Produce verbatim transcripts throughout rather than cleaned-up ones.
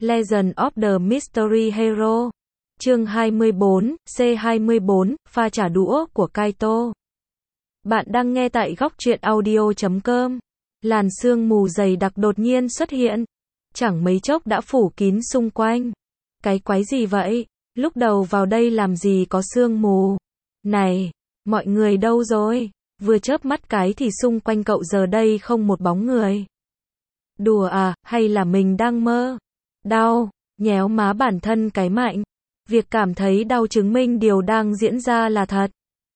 Legend of the Mystery Hero. Chương hai mươi bốn, C hai mươi bốn, pha trả đũa của Kaito. Bạn đang nghe tại góc truyện audio chấm com. Làn sương mù dày đặc đột nhiên xuất hiện. Chẳng mấy chốc đã phủ kín xung quanh. Cái quái gì vậy? Lúc đầu vào đây làm gì có sương mù? Này, mọi người đâu rồi? Vừa chớp mắt cái thì xung quanh cậu giờ đây không một bóng người. Đùa à, hay là mình đang mơ? Đau, nhéo má bản thân cái mạnh. Việc cảm thấy đau chứng minh điều đang diễn ra là thật.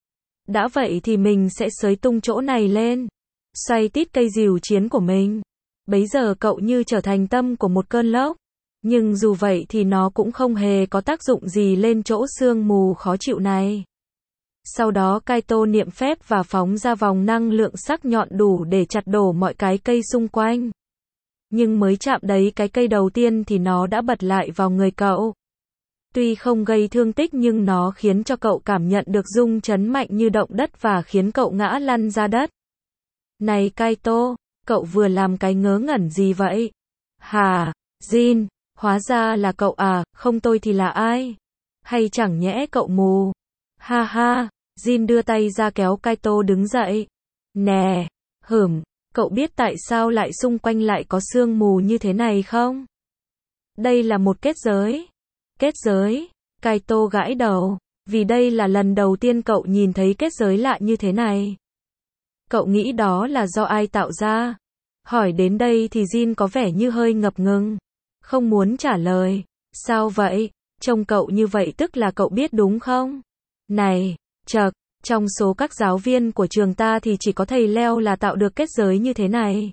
Đã vậy thì mình sẽ xới tung chỗ này lên. Xoay tít cây rìu chiến của mình. Bấy giờ cậu như trở thành tâm của một cơn lốc. Nhưng dù vậy thì nó cũng không hề có tác dụng gì lên chỗ sương mù khó chịu này. Sau đó Kaito niệm phép và phóng ra vòng năng lượng sắc nhọn đủ để chặt đổ mọi cái cây xung quanh. Nhưng mới chạm đấy cái cây đầu tiên thì nó đã bật lại vào người cậu. Tuy không gây thương tích nhưng nó khiến cho cậu cảm nhận được rung chấn mạnh như động đất và khiến cậu ngã lăn ra đất. Này Kaito, cậu vừa làm cái ngớ ngẩn gì vậy? Hà, Jin, hóa ra là cậu à, không tôi thì là ai? Hay chẳng nhẽ cậu mù? Ha ha, Jin đưa tay ra kéo Kaito đứng dậy. Nè, hửm, cậu biết tại sao lại xung quanh lại có sương mù như thế này không? Đây là một kết giới. Kết giới? Kaito gãi đầu, vì đây là lần đầu tiên cậu nhìn thấy kết giới lạ như thế này. Cậu nghĩ đó là do ai tạo ra? Hỏi đến đây thì Jin có vẻ như hơi ngập ngừng. Không muốn trả lời. Sao vậy? Trông cậu như vậy tức là cậu biết đúng không? Này, chậc, trong số các giáo viên của trường ta thì chỉ có thầy Leo là tạo được kết giới như thế này.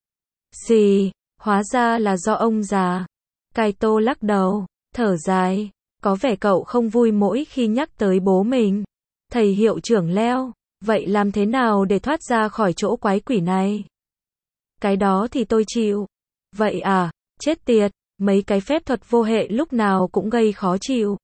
Xì, hóa ra là do ông già. Kaito lắc đầu, thở dài, có vẻ cậu không vui mỗi khi nhắc tới bố mình. Thầy hiệu trưởng Leo, vậy làm thế nào để thoát ra khỏi chỗ quái quỷ này? Cái đó thì tôi chịu. Vậy à, chết tiệt, mấy cái phép thuật vô hệ lúc nào cũng gây khó chịu.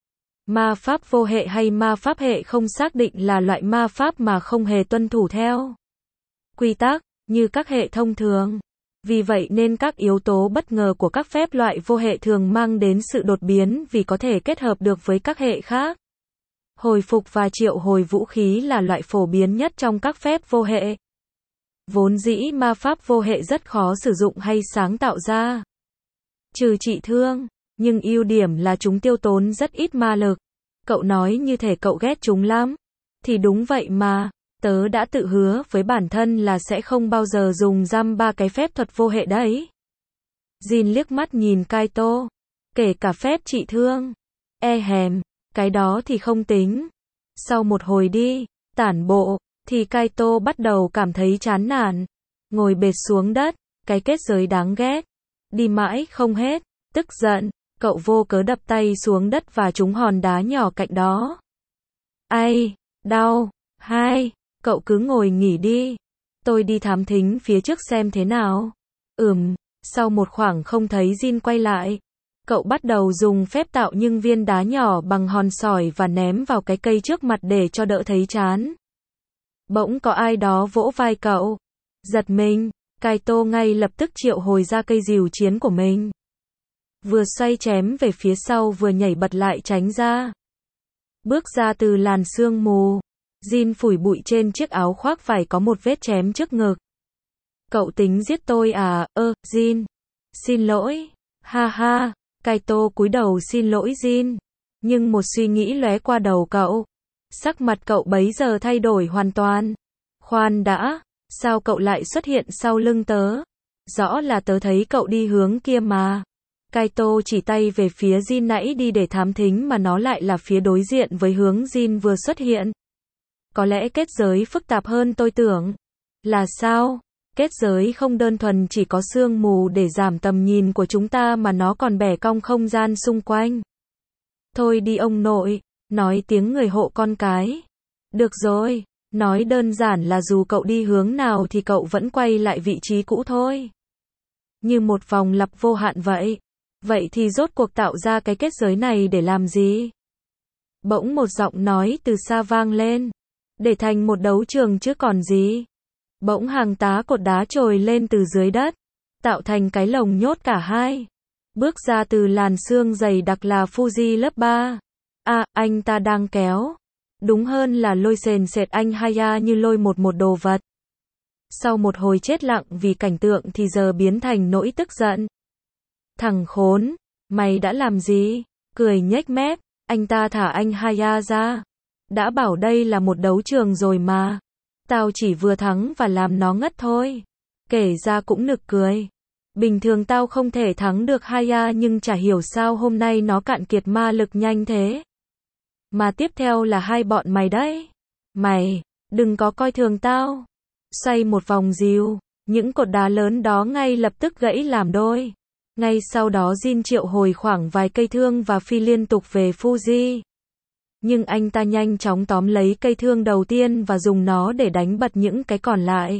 Ma pháp vô hệ hay ma pháp hệ không xác định là loại ma pháp mà không hề tuân thủ theo quy tắc, như các hệ thông thường. Vì vậy nên các yếu tố bất ngờ của các phép loại vô hệ thường mang đến sự đột biến vì có thể kết hợp được với các hệ khác. Hồi phục và triệu hồi vũ khí là loại phổ biến nhất trong các phép vô hệ. Vốn dĩ ma pháp vô hệ rất khó sử dụng hay sáng tạo ra. Trừ trị thương, nhưng ưu điểm là chúng tiêu tốn rất ít ma lực. Cậu nói như thể cậu ghét chúng lắm. Thì đúng vậy mà, tớ đã tự hứa với bản thân là sẽ không bao giờ dùng giam ba cái phép thuật vô hệ đấy. Jin liếc mắt nhìn Kaito. Kể cả phép trị thương. E hèm, cái đó thì không tính. Sau một hồi đi, tản bộ, thì Kaito bắt đầu cảm thấy chán nản. Ngồi bệt xuống đất, cái kết giới đáng ghét. Đi mãi không hết, tức giận, cậu vô cớ đập tay xuống đất và trúng hòn đá nhỏ cạnh đó. Ai, đau, hai, cậu cứ ngồi nghỉ đi. Tôi đi thám thính phía trước xem thế nào. Ừm, sau một khoảng không thấy Jin quay lại. Cậu bắt đầu dùng phép tạo những viên đá nhỏ bằng hòn sỏi và ném vào cái cây trước mặt để cho đỡ thấy chán. Bỗng có ai đó vỗ vai cậu. Giật mình, Kaito ngay lập tức triệu hồi ra cây rìu chiến của mình. Vừa xoay chém về phía sau vừa nhảy bật lại tránh ra. Bước ra từ làn sương mù. Jin phủi bụi trên chiếc áo khoác vải có một vết chém trước ngực. Cậu tính giết tôi à? Ơ, Jin. Xin lỗi. Ha ha. Kaito cúi đầu xin lỗi Jin. Nhưng một suy nghĩ lóe qua đầu cậu. Sắc mặt cậu bấy giờ thay đổi hoàn toàn. Khoan đã. Sao cậu lại xuất hiện sau lưng tớ? Rõ là tớ thấy cậu đi hướng kia mà. Kaito chỉ tay về phía Jin nãy đi để thám thính mà nó lại là phía đối diện với hướng Jin vừa xuất hiện. Có lẽ kết giới phức tạp hơn tôi tưởng. Là sao? Kết giới không đơn thuần chỉ có sương mù để giảm tầm nhìn của chúng ta mà nó còn bẻ cong không gian xung quanh. Thôi đi ông nội, nói tiếng người hộ con cái. Được rồi, nói đơn giản là dù cậu đi hướng nào thì cậu vẫn quay lại vị trí cũ thôi. Như một vòng lặp vô hạn vậy. Vậy thì rốt cuộc tạo ra cái kết giới này để làm gì? Bỗng một giọng nói từ xa vang lên. Để thành một đấu trường chứ còn gì. Bỗng hàng tá cột đá trồi lên từ dưới đất, tạo thành cái lồng nhốt cả hai. Bước ra từ làn sương dày đặc là Fuji lớp ba. À, anh ta đang kéo. Đúng hơn là lôi sền sệt anh Haya như lôi một một đồ vật. Sau một hồi chết lặng vì cảnh tượng thì giờ biến thành nỗi tức giận. Thằng khốn, mày đã làm gì? Cười nhếch mép, anh ta thả anh Haya ra. Đã bảo đây là một đấu trường rồi mà. Tao chỉ vừa thắng và làm nó ngất thôi. Kể ra cũng nực cười. Bình thường tao không thể thắng được Haya nhưng chả hiểu sao hôm nay nó cạn kiệt ma lực nhanh thế. Mà tiếp theo là hai bọn mày đấy. Mày, đừng có coi thường tao. Xoay một vòng dìu, những cột đá lớn đó ngay lập tức gãy làm đôi. Ngay sau đó Jin triệu hồi khoảng vài cây thương và phi liên tục về Fuji. Nhưng anh ta nhanh chóng tóm lấy cây thương đầu tiên và dùng nó để đánh bật những cái còn lại.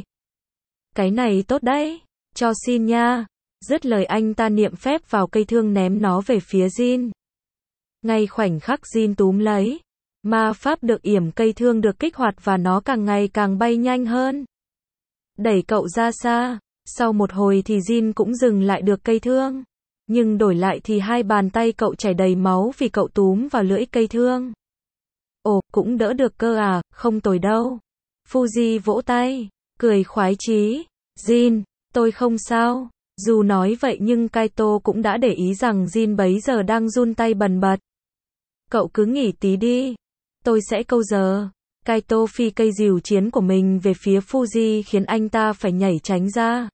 Cái này tốt đấy, cho xin nha. Dứt lời anh ta niệm phép vào cây thương ném nó về phía Jin. Ngay khoảnh khắc Jin túm lấy, ma pháp được yểm cây thương được kích hoạt và nó càng ngày càng bay nhanh hơn. Đẩy cậu ra xa, sau một hồi thì Jin cũng dừng lại được cây thương. Nhưng đổi lại thì hai bàn tay cậu chảy đầy máu vì cậu túm vào lưỡi cây thương. Ồ, cũng đỡ được cơ à, không tồi đâu. Fuji vỗ tay, cười khoái chí. Jin, tôi không sao. Dù nói vậy nhưng Kaito cũng đã để ý rằng Jin bấy giờ đang run tay bần bật. Cậu cứ nghỉ tí đi. Tôi sẽ câu giờ. Kaito phi cây dìu chiến của mình về phía Fuji khiến anh ta phải nhảy tránh ra.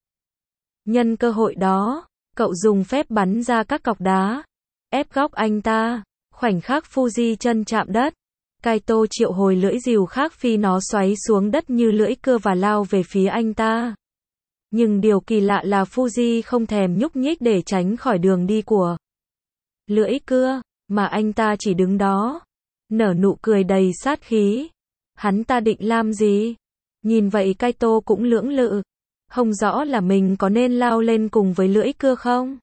Nhân cơ hội đó, cậu dùng phép bắn ra các cọc đá, ép góc anh ta. Khoảnh khắc Fuji chân chạm đất, Kaito triệu hồi lưỡi dìu khác phi nó xoáy xuống đất như lưỡi cưa và lao về phía anh ta. Nhưng điều kỳ lạ là Fuji không thèm nhúc nhích để tránh khỏi đường đi của lưỡi cưa, mà anh ta chỉ đứng đó, nở nụ cười đầy sát khí. Hắn ta định làm gì? Nhìn vậy Kaito cũng lưỡng lự, không rõ là mình có nên lao lên cùng với lưỡi cưa không?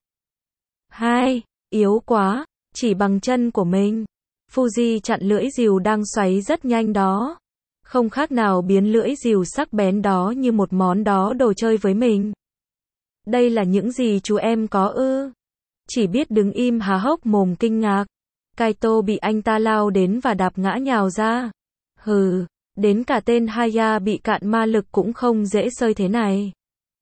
Hai, yếu quá, chỉ bằng chân của mình. Fuji chặn lưỡi dìu đang xoáy rất nhanh đó. Không khác nào biến lưỡi dìu sắc bén đó như một món đó đồ chơi với mình. Đây là những gì chú em có ư? Chỉ biết đứng im há hốc mồm kinh ngạc. Kaito bị anh ta lao đến và đạp ngã nhào ra. Hừ, đến cả tên Haya bị cạn ma lực cũng không dễ sơi thế này.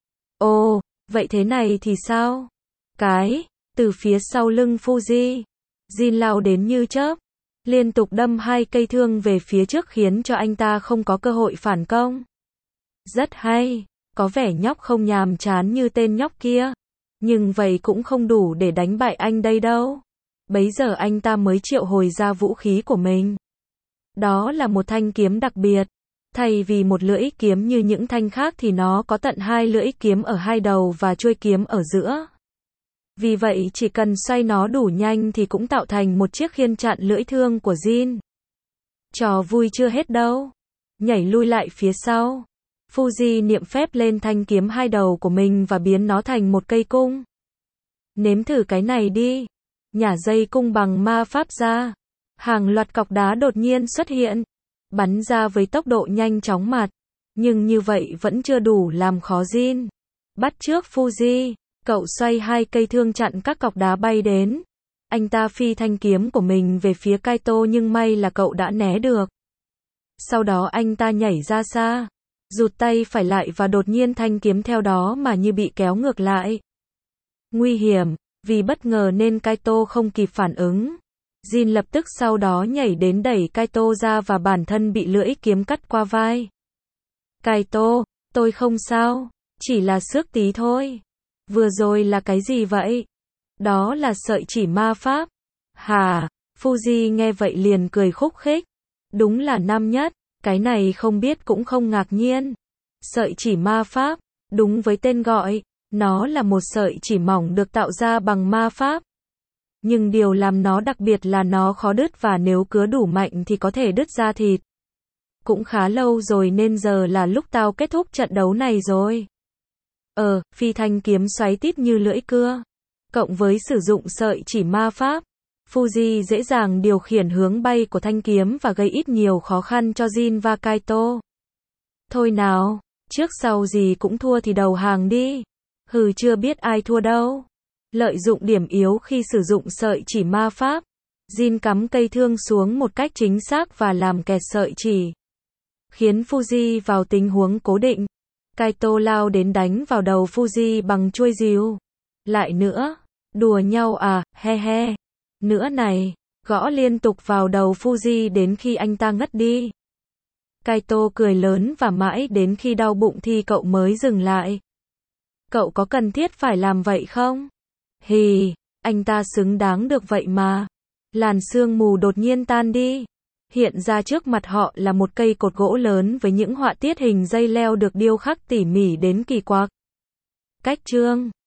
Ồ, vậy thế này thì sao? Cái, từ phía sau lưng Fuji, Jin lao đến như chớp, liên tục đâm hai cây thương về phía trước khiến cho anh ta không có cơ hội phản công. Rất hay, có vẻ nhóc không nhàm chán như tên nhóc kia, nhưng vậy cũng không đủ để đánh bại anh đây đâu. Bấy giờ anh ta mới triệu hồi ra vũ khí của mình. Đó là một thanh kiếm đặc biệt. Thay vì một lưỡi kiếm như những thanh khác thì nó có tận hai lưỡi kiếm ở hai đầu và chuôi kiếm ở giữa. Vì vậy chỉ cần xoay nó đủ nhanh thì cũng tạo thành một chiếc khiên chặn lưỡi thương của Jin. Trò vui chưa hết đâu. Nhảy lui lại phía sau, Fuji niệm phép lên thanh kiếm hai đầu của mình và biến nó thành một cây cung. Nếm thử cái này đi. Nhả dây cung bằng ma pháp ra. Hàng loạt cọc đá đột nhiên xuất hiện, bắn ra với tốc độ nhanh chóng mặt. Nhưng như vậy vẫn chưa đủ làm khó Jin. Bắt trước Fuji, cậu xoay hai cây thương chặn các cọc đá bay đến. Anh ta phi thanh kiếm của mình về phía Kaito nhưng may là cậu đã né được. Sau đó anh ta nhảy ra xa, rụt tay phải lại và đột nhiên thanh kiếm theo đó mà như bị kéo ngược lại. Nguy hiểm, vì bất ngờ nên Kaito không kịp phản ứng. Jin lập tức sau đó nhảy đến đẩy Kaito ra và bản thân bị lưỡi kiếm cắt qua vai. Kaito, tôi không sao, chỉ là xước tí thôi. Vừa rồi là cái gì vậy? Đó là sợi chỉ ma pháp. Hả? Fuji nghe vậy liền cười khúc khích. Đúng là năm nhất, cái này không biết cũng không ngạc nhiên. Sợi chỉ ma pháp, đúng với tên gọi, nó là một sợi chỉ mỏng được tạo ra bằng ma pháp. Nhưng điều làm nó đặc biệt là nó khó đứt và nếu cứa đủ mạnh thì có thể đứt ra thịt. Cũng khá lâu rồi nên giờ là lúc tao kết thúc trận đấu này rồi. Ờ, phi thanh kiếm xoáy tít như lưỡi cưa. Cộng với sử dụng sợi chỉ ma pháp, Fuji dễ dàng điều khiển hướng bay của thanh kiếm và gây ít nhiều khó khăn cho Jin và Kaito. Thôi nào, trước sau gì cũng thua thì đầu hàng đi. Hừ chưa biết ai thua đâu. Lợi dụng điểm yếu khi sử dụng sợi chỉ ma pháp. Jin cắm cây thương xuống một cách chính xác và làm kẹt sợi chỉ. Khiến Fuji vào tình huống cố định. Kaito lao đến đánh vào đầu Fuji bằng chuôi rìu. Lại nữa. Đùa nhau à, he he. Nữa này. Gõ liên tục vào đầu Fuji đến khi anh ta ngất đi. Kaito cười lớn và mãi đến khi đau bụng thì cậu mới dừng lại. Cậu có cần thiết phải làm vậy không? Hì, anh ta xứng đáng được vậy mà. Làn sương mù đột nhiên tan đi. Hiện ra trước mặt họ là một cây cột gỗ lớn với những họa tiết hình dây leo được điêu khắc tỉ mỉ đến kỳ quặc. Cách chương